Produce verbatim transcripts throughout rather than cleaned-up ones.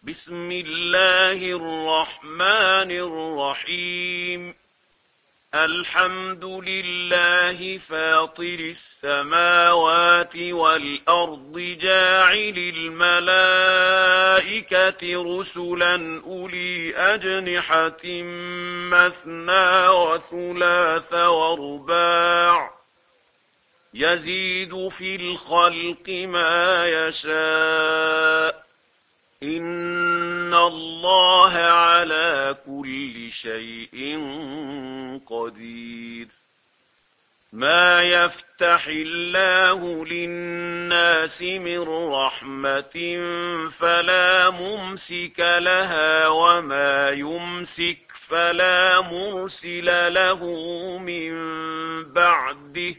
بسم الله الرحمن الرحيم. الحمد لله فاطر السماوات والأرض جاعل الملائكة رسلا أولي أجنحة مثنى وثلاث ورباع يزيد في الخلق ما يشاء إن الله على كل شيء قدير. ما يفتح الله للناس من رحمة فلا ممسك لها وما يمسك فلا مرسل له من بعده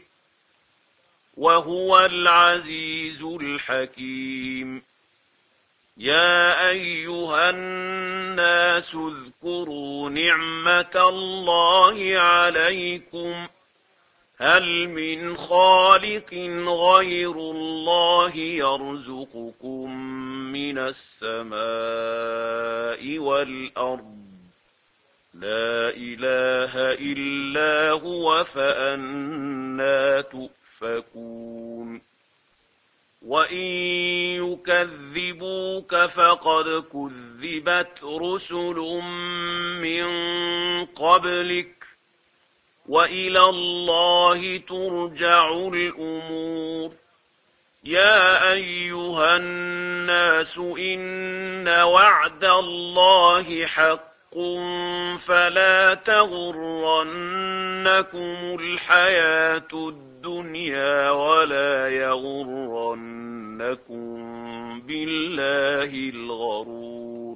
وهو العزيز الحكيم. يا أيها الناس اذكروا نعمة الله عليكم هل من خالق غير الله يرزقكم من السماء والأرض لا إله إلا هو فأنى تؤفكون. وإن يكذبوك فقد كذبت رسل من قبلك وإلى الله ترجع الأمور. يا أيها الناس إن وعد الله حق فلا تغرنكم الحياة الدنيا ولا يغرنكم بالله الغرور.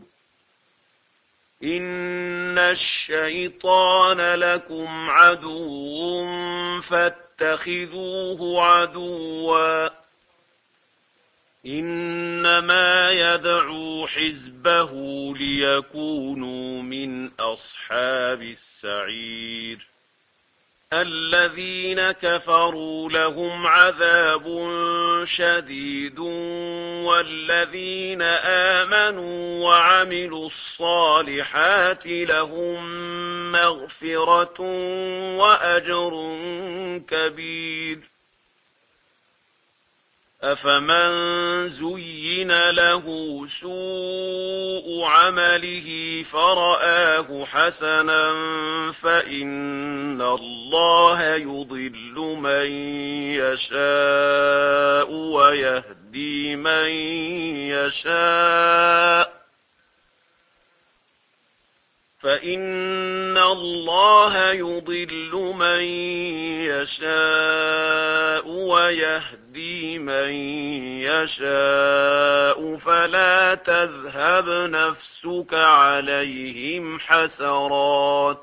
إن الشيطان لكم عدو فاتخذوه عدوا إنما يدعو حزبه ليكونوا من أصحاب السعير. الذين كفروا لهم عذاب شديد والذين آمنوا وعملوا الصالحات لهم مغفرة وأجر كبير. أفمن زين له سوء عمله فرآه حسنا فإن الله يضل من يشاء ويهدي من يشاء فإن الله يضل من يشاء ويهدي من يشاء فلا تذهب نفسك عليهم حسرات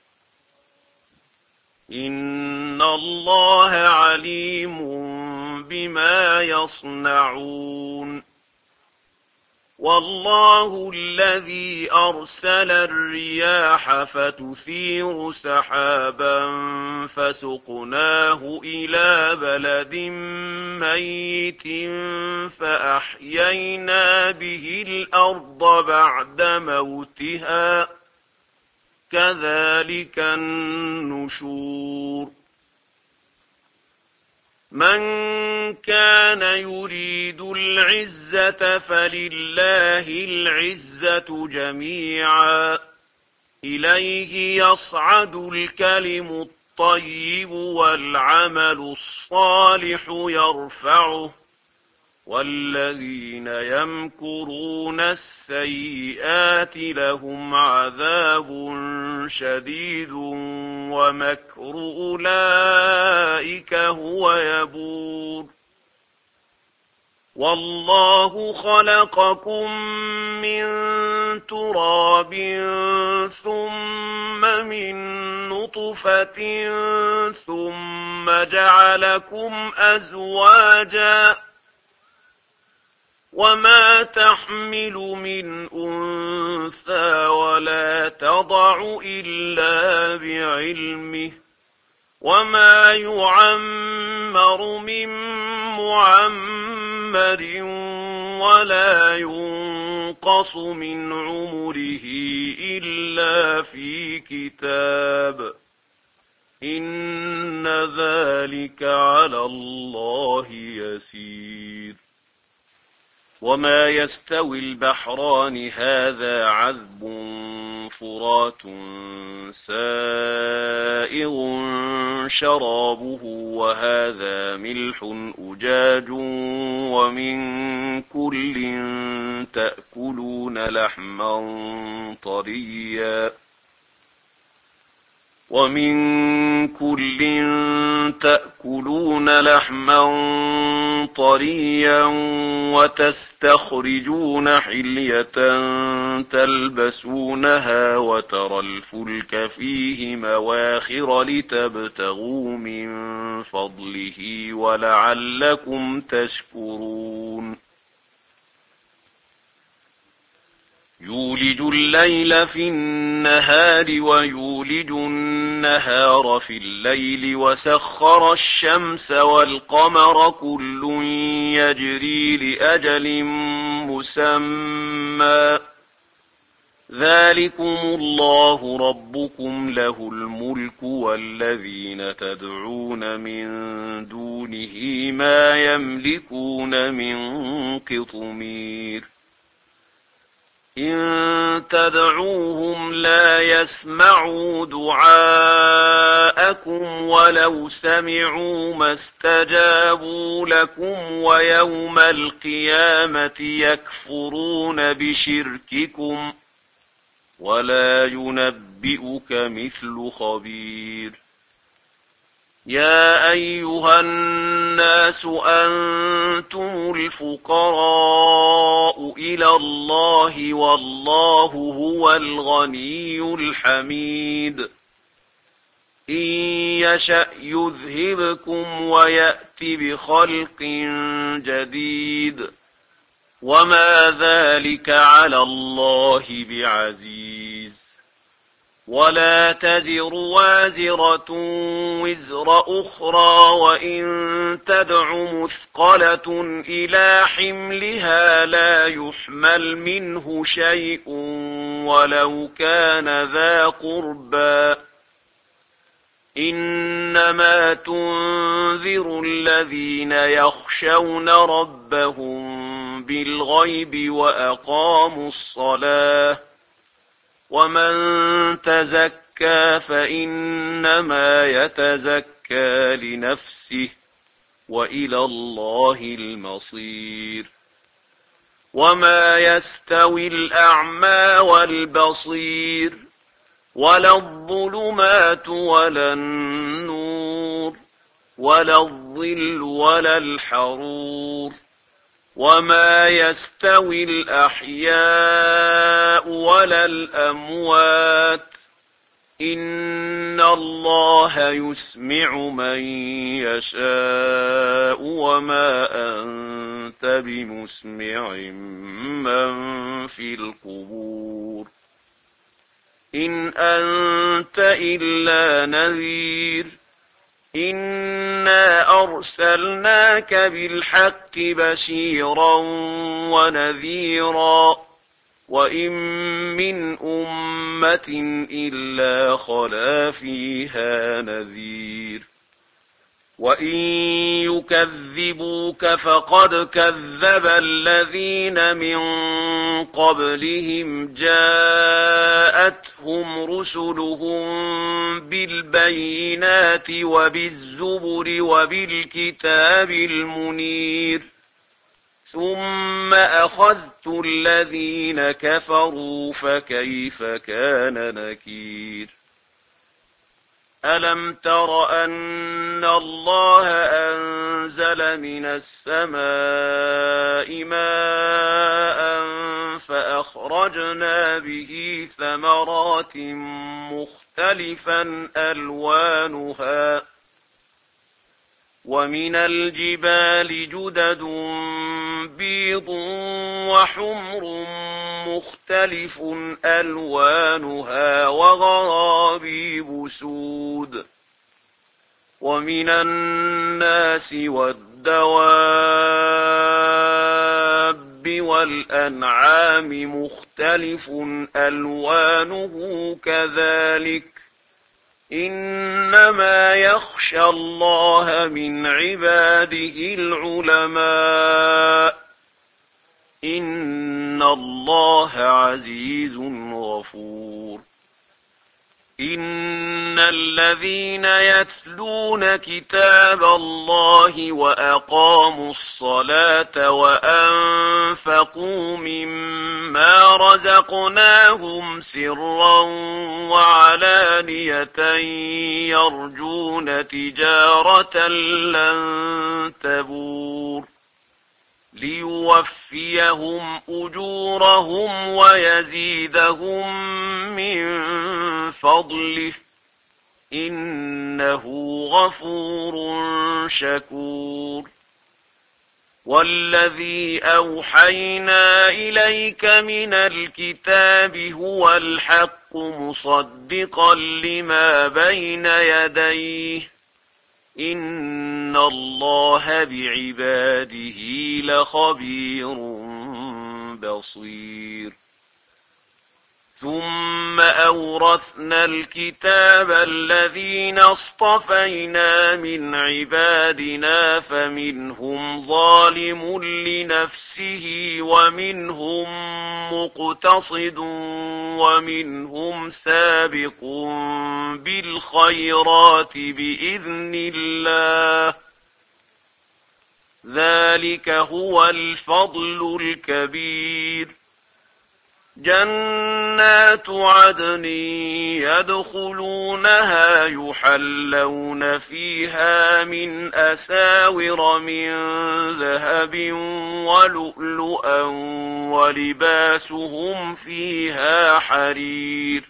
إن الله عليم بما يصنعون. والله الذي أرسل الرياح فتثير سحابا فسقناه إلى بلد ميت فأحيينا به الأرض بعد موتها كذلك النشور. من كان يريد العزة فلله العزة جميعا إليه يصعد الكلم الطيب والعمل الصالح يرفعه والذين يمكرون السيئات لهم عذاب شديد ومكر أولئك هو يبور. والله خلقكم من تراب ثم من نطفة ثم جعلكم أزواجا وما تحمل من أنثى ولا تضع إلا بعلمه وما يعمر من معمر ولا ينقص ينقص من عمره إلا في كتاب إن ذلك على الله يسير. وما يستوي البحران هذا عذب فرات سائغ شرابه وهذا ملح أجاج ومن كل تأكلون لحما طريا ومن كل تأكلون لحما طريا وتستخرجون حلية تلبسونها وترى الفلك فيه مواخر لتبتغوا من فضله ولعلكم تشكرون. يولج الليل في النهار ويولج النهار في الليل وسخر الشمس والقمر كل يجري لأجل مسمى ذلكم الله ربكم له الملك والذين تدعون من دونه ما يملكون من قطمير إن تدعوهم لا يسمعوا دعاءكم ولو سمعوا ما استجابوا لكم ويوم القيامة يكفرون بشرككم ولا ينبئك مثل خبير. يا أيها الناس أنتم الفقراء إلى الله والله هو الغني الحميد إن يشأ يذهبكم ويأت بخلق جديد وما ذلك على الله بعزيز. ولا تزر وازرة وزر أخرى وإن تدع مثقلة إلى حملها لا يحمل منه شيء ولو كان ذا قربى إنما تنذر الذين يخشون ربهم بالغيب وأقاموا الصلاة ومن تزكى فإنما يتزكى لنفسه وإلى الله المصير. وما يستوي الأعمى والبصير ولا الظلمات ولا النور ولا الظل ولا الحرور وما يستوي الأحياء ولا الأموات إن الله يسمع من يشاء وما أنت بمسمع من في القبور إن أنت إلا نذير إنا أرسلناك بالحق بشيرا ونذيرا وإن من أمة إلا خلا فيها نذير وإن يكذبوك فقد كذب الذين من قبلهم جاءتهم رسلهم بالبينات وبالزبر وبالكتاب المنير ثم أخذت الذين كفروا فكيف كان نكير. ألم تر أن الله أنزل من السماء ماء فأخرجنا به ثمرات مختلفا ألوانها ومن الجبال جدد بيض وحمر مختلف ألوانها وغرابيب سود ومن الناس والدواب الدَّوَابِّ وَالْأَنْعَامِ مُخْتَلِفٌ أَلْوَانُهُ كَذَلِكَ إِنَّمَا يَخْشَى اللَّهَ مِنْ عِبَادِهِ الْعُلَمَاءُ إِنَّ اللَّهَ عَزِيزٌ غَفُورٌ إِنَّ الَّذِينَ يَتْلُونَ كِتَابَ اللَّهِ وَأَقَامُوا الصَّلَاةَ وَأَنفَقُوا مِمَّا رَزَقْنَاهُمْ سِرًّا وَعَلَانِيَةً يَرْجُونَ تِجَارَةً لَّن تَبُورَ لِيُوَفِّيَهُمْ أُجُورَهُمْ وَيَزِيدَهُم مِّن فَضْلِهِ إِنَّهُ غَفُورٌ شَكُورٌ وَالَّذِي أَوْحَيْنَا إِلَيْكَ مِنَ الْكِتَابِ هُوَ الْحَقُّ مُصَدِّقًا لِّمَا بَيْنَ يَدَيْهِ إِنَّ اللَّهَ بِعِبَادِهِ لَخَبِيرٌ بَصِيرٌ ثُمَّ أَوْرَثْنَا الْكِتَابَ الَّذِينَ اصْطَفَيْنَا مِنْ عِبَادِنَا فَمِنْهُمْ ظَالِمٌ لِنَفْسِهِ وَمِنْهُمْ مُقْتَصِدٌ وَمِنْهُمْ سَابِقٌ بِالْخَيْرَاتِ بِإِذْنِ اللَّهِ ذَلِكَ هُوَ الْفَضْلُ الْكَبِيرُ جَنَّاتُ عَدْنٍ يَدْخُلُونَهَا يُحَلَّوْنَ فِيهَا مِنْ أَسَاوِرَ مِنْ ذَهَبٍ وَلُؤْلُؤًا وَلِبَاسُهُمْ فِيهَا حَرِيرٌ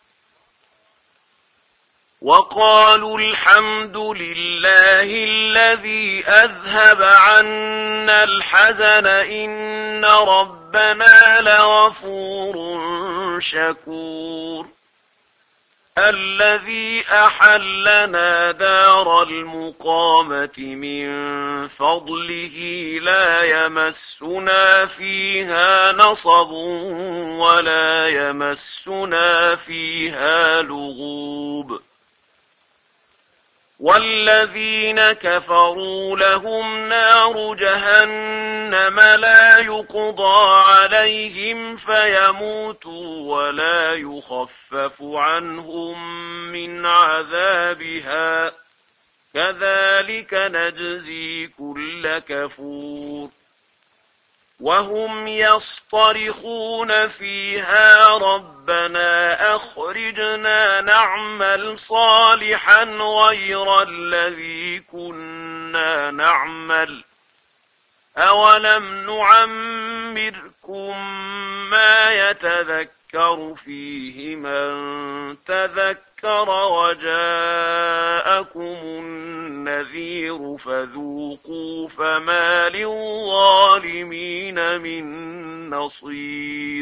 وَقَالُوا الْحَمْدُ لِلَّهِ الَّذِي أَذْهَبَ عَنَّا الْحَزَنَ إِنَّ رَبَّنَا لَغَفُورٌ شَكُورٌ الَّذِي أَحَلَّنَا دَارَ الْمُقَامَةِ مِنْ فَضْلِهِ لَا يَمَسُّنَا فِيهَا نَصَبٌ وَلَا يَمَسُّنَا فِيهَا لُغُوبٌ وَالَّذِينَ كَفَرُوا لَهُمْ نَارُ جَهَنَّمَ لَا يُقْضَىٰ عَلَيْهِمْ فَيَمُوتُوا وَلَا يُخَفَّفُ عَنْهُم مِّنْ عَذَابِهَا كَذَٰلِكَ نَجْزِي كُلَّ كَفُورٍ وَهُمْ يَصْطَرِخُونَ فِيهَا رَبَّنَا أَخْرِجْنَا نَعْمَلْ صَالِحًا غَيْرَ الَّذِي كُنَّا نَعْمَلُ أَوَلَمْ نُعَمِّرْكُم مَّا يَتَذَكَّرُ فِيهِ مَن تَذَكَّرَ وَجَاءَكُمُ النَّذِيرُ فَذُوقُوا فَمَا لِلظَّالِمِينَ مِن نَّصِيرٍ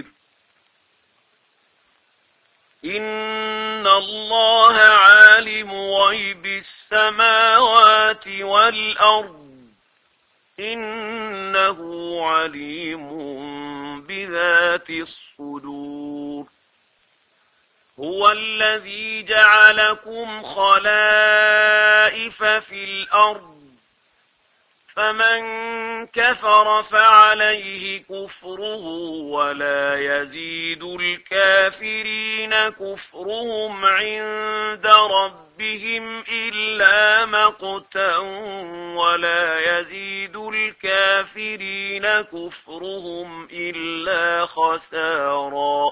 إِنَّ اللَّهَ عَالِمُ غَيْبِ السَّمَاوَاتِ وَالْأَرْضِ إِنَّهُ عَلِيمٌ بِذَاتِ الصُّدُورِ هُوَ الَّذِي جَعَلَكُمْ خَلَائِفَ فِي الْأَرْضِ فَمَن كَفَرَ فَعَلَيْهِ كُفْرُهُ وَلَا يَزِيدُ الْكَافِرِينَ كُفْرُهُمْ عِندَ رَبِّهِمْ إِلَّا مَقْتًا وَلَا يَزِيدُ الْكَافِرِينَ كُفْرُهُمْ إِلَّا خَسَارًا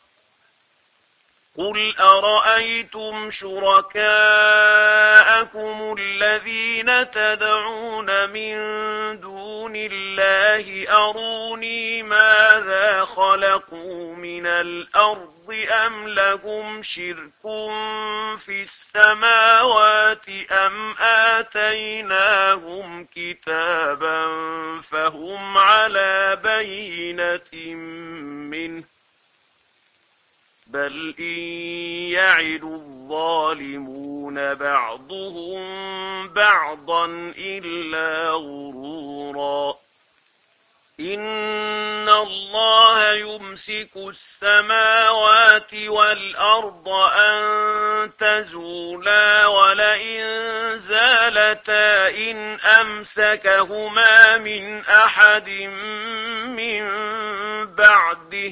قُلْ أَرَأَيْتُمْ شُرَكَاءَكُمُ الَّذِينَ تَدْعُونَ مِن دُونِ اللَّهِ أَرُونِي مَاذَا خَلَقُوا مِنَ الْأَرْضِ أَمْ لَهُمْ شِرْكٌ فِي السَّمَاوَاتِ أَمْ آتَيْنَاهُمْ كِتَابًا فَهُمْ عَلَىٰ بَيِّنَةٍ مِّنْهُ بَلْ إِن يَعِدُ الظَّالِمُونَ بَعْضُهُم بَعْضًا إِلَّا غُرُورًا إن الله يمسك السماوات والأرض أن تزولا ولئن زالتا إن أمسكهما من أحد من بعده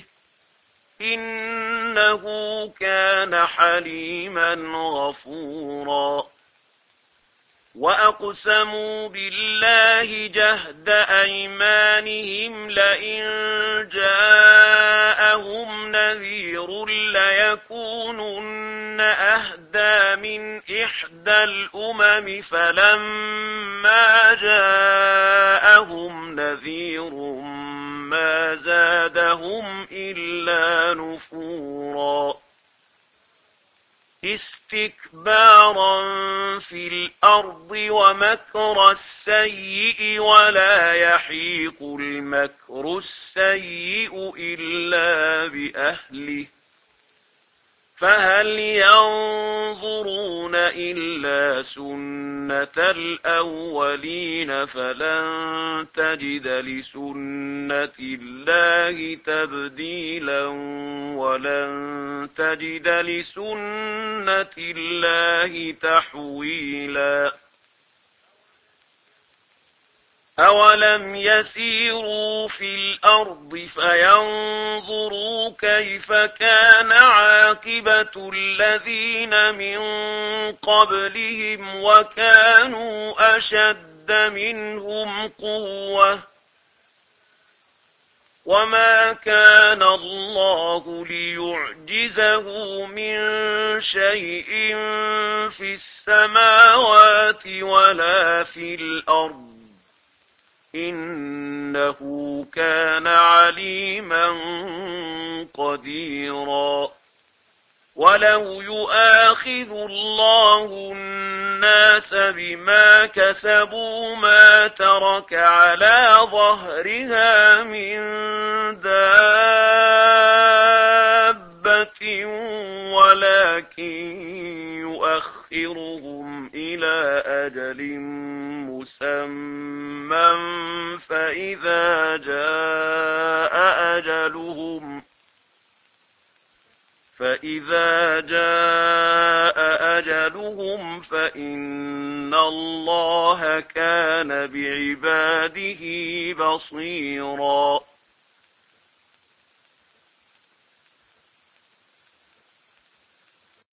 إنه كان حليما غفورا وأقسموا بالله جهد أيمانهم لئن جاءهم نذير ليكونن أهدى من إحدى الأمم فلما جاءهم نذير ما زادهم إلا نفورا استكبارا في الأرض ومكر السيء ولا يحيق المكر السيء إلا بأهله فهل ينظرون إلا سنة الأولين فلن تجد لسنة الله تبديلا ولن تجد لسنة الله تحويلا أولم يسيروا في الأرض فينظروا كيف كان عاقبة الذين من قبلهم وكانوا أشد منهم قوة وما كان الله ليعجزه من شيء في السماوات ولا في الأرض إنه كان عليما قديرا ولو يؤاخذ الله الناس بما كسبوا ما ترك على ظهرها من دابة ولكن يؤخرهم إلى أجل مسمى فإذا جاء أجلهم فإذا جاء أجلهم فإن الله كان بعباده بصيرا